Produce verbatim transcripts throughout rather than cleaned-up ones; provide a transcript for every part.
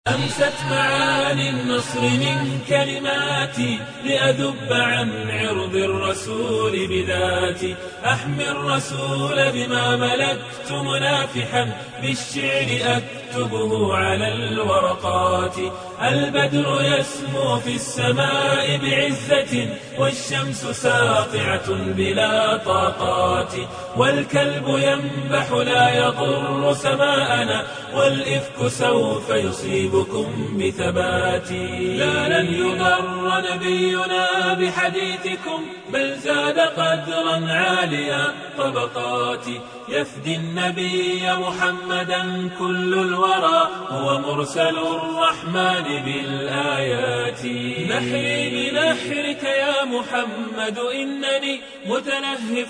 أمست معاني النصر من كلماتي لأذب عن عرض الرسول بذاتي، أحمي الرسول بما ملكت منافحا بالشعر أكتبه على الورقات. البدر يسمو في السماء بعزة والشمس ساطعة بلا طاقات، والكلب ينبح لا يضر سماءنا والإفك سوف يصيبكم بثبات. لا لن يضر نبينا بحديثكم بل زاد قدرا عاليا طبقات. يفدي النبي محمدا كل الورى هو مرسل الرحمن بالآيات. نحري بنحرك يا محمد إنني متلهف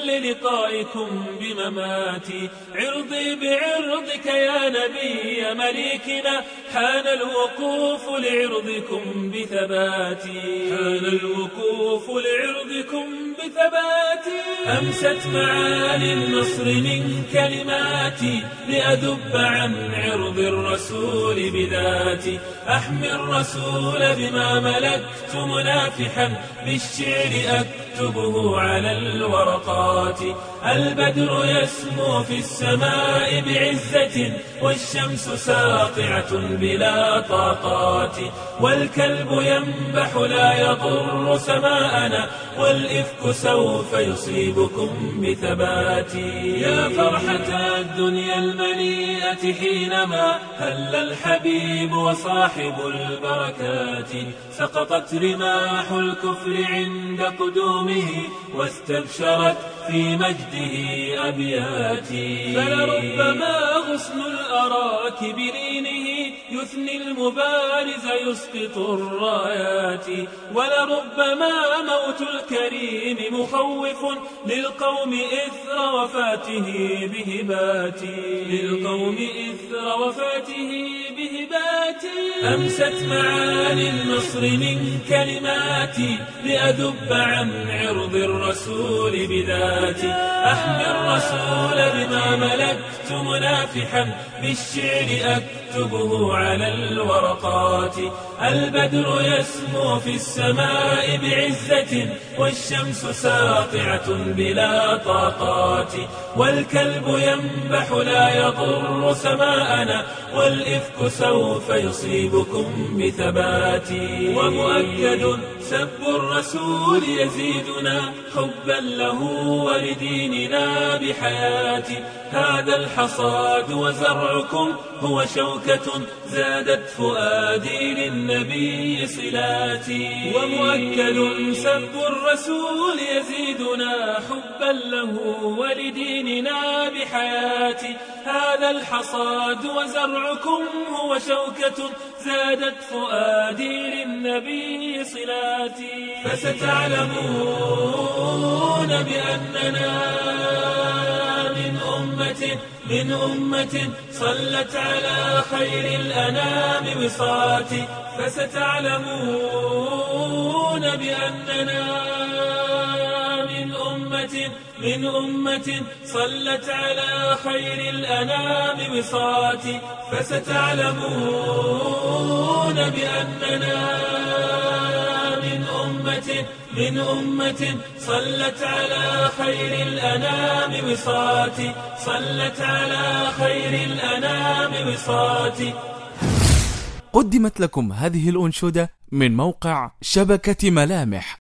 للقائكم بمماتي، عرضي بعرضك يا نبي مليكنا حان الوقوف لعرضكم بثباتي، حان الوقوف لعرضكم بثباتي. أمست معاني النصر من كلماتي لأذب عن عرض الرسول بذاتي، أحمي الرسول بما ملكت منافحا بالشعر أكتبه على الورقات. البدر يسمو في السماء بعزة والشمس ساطعة بلا طاقات، والكلب ينبح لا يضر سماءنا والإفك سوف يصيبكم بثبات. يا فرحة الدنيا المليئة حينما هل الحبيب وصاحب البركات، سقطت رماح الكفر عند قدومه واستبشرت في مجده أبياتي. فلربما غصن الأراك برينه يثني المبارز يسقط الرايات، ولربما موت الكريم مخوف للقوم إثر وفاته بهباتي، للقوم إثر وفاته بهباتي. أمست معاني النصر من كلماتي لأذب عن عرض الرسول بذاتي، أحمي الرسول بما ملكت منافحا بالشعر أكتبه على الورقات. البدر يسمو في السماء بعزة والشمس ساطعة بلا طاقات، والكلب ينبح لا يضر سماءنا والإفك سوف يصيبكم بثبات. ومؤكد سب الرسول يزيدنا حبا له ولديننا بحياتي، هذا الحصاد وزرعكم هو شوكة زادت فؤادي للنبي صلاتي. ومؤكد سب الرسول يزيدنا حبا له ولديننا بحياتي، هذا الحصاد وزرعكم هو شوكة زادت فؤادي للنبي صلاتي. فستعلمون بأننا من أمة من أمة صلت على خير الأنام وصاتي، فستعلمون بأننا من أمة من أمة صلت على خير الأنام وصاتي، فستعلمون بأننا من أمة من أمة صلت على خير الأنام وصاتي، صلت على خير الأنام وصاتي. قدمت لكم هذه الأنشودة من موقع شبكة ملامح.